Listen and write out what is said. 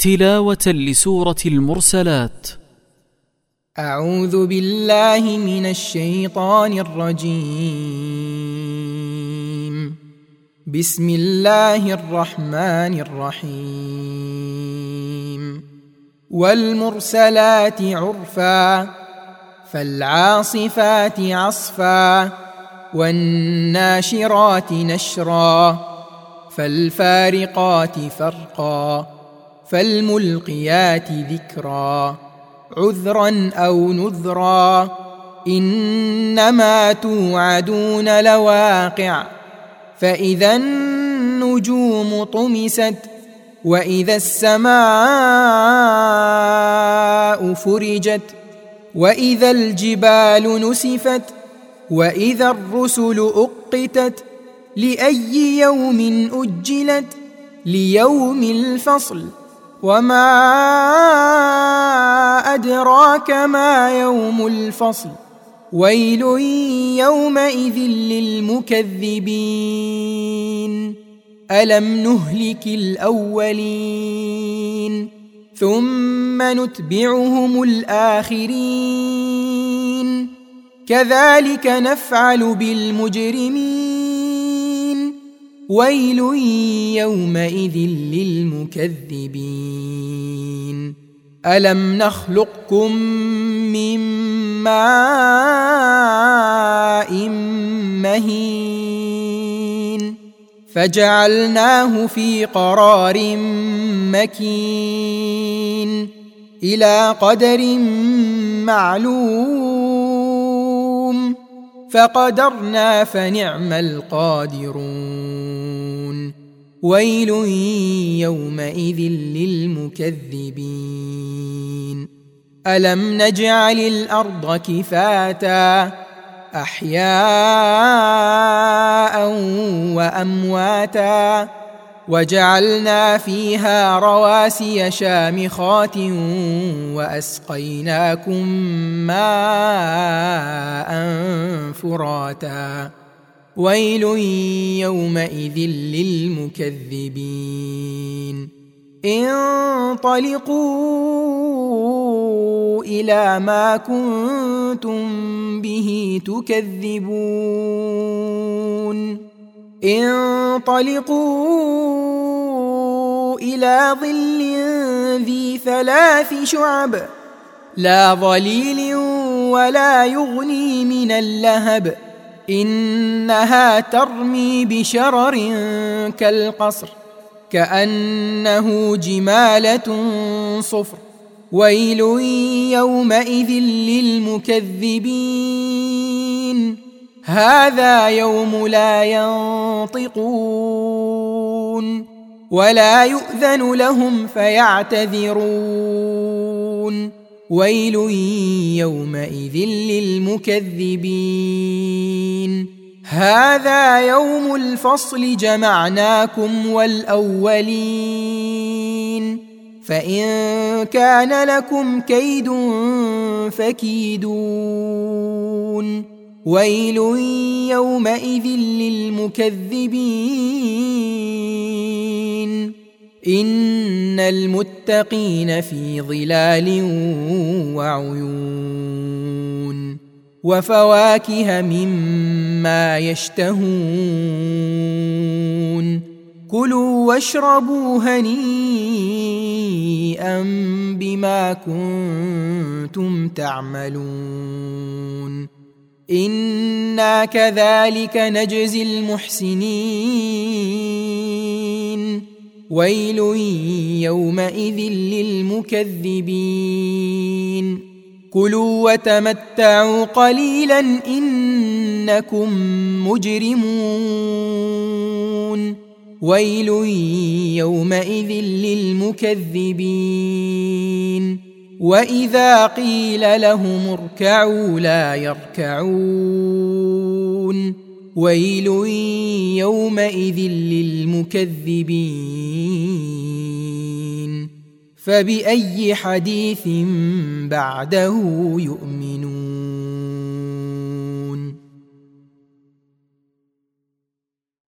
تلاوة لسورة المرسلات. أعوذ بالله من الشيطان الرجيم. بسم الله الرحمن الرحيم. والمرسلات عرفا فالعاصفات عصفا والناشرات نشرا فالفارقات فرقا فالملقيات ذكرا عذرا أو نذرا إنما توعدون لواقع فإذا النجوم طمست وإذا السماء فرجت وإذا الجبال نسفت وإذا الرسل أقتت لأي يوم أجلت ليوم الفصل وما أدراك ما يوم الفصل ويل يومئذ للمكذبين ألم نهلك الأولين ثم نتبعهم الآخرين كذلك نفعل بالمجرمين ويل يومئذ للمكذبين ألم نخلقكم من ماء مهين فجعلناه في قرار مكين إلى قدر معلوم فقدرنا فنعم القادرون ويل يومئذ للمكذبين ألم نجعل الأرض كفاتا أحياء وأمواتا وجعلنا فيها رواسي شامخات وأسقيناكم ماء فراتا ويل يومئذ للمكذبين انطلقوا إلى ما كنتم به تكذبون انطلقوا إلى ظل ذي 3 شعب لا ظليل ولا يغني من اللهب إنها ترمي بشرر كالقصر كأنه جمالة صفر ويل يومئذ للمكذبين هذا يوم لا ينطقون ولا يؤذن لهم فيعتذرون ويل يومئذ للمكذبين هذا يوم الفصل جمعناكم والأولين فإن كان لكم كيد فكيدون ويل يومئذ للمكذبين إن المتقين في ظلال وعيون وفواكه مما يشتهون كلوا واشربوا هنيئا بما كنتم تعملون إنا كذلك نجزي المحسنين ويل يومئذ للمكذبين كلوا وتمتعوا قليلا إنكم مجرمون ويل يومئذ للمكذبين وإذا قيل لهم اركعوا لا يركعون ويل يومئذ للمكذبين فبأي حديث بعده يؤمنون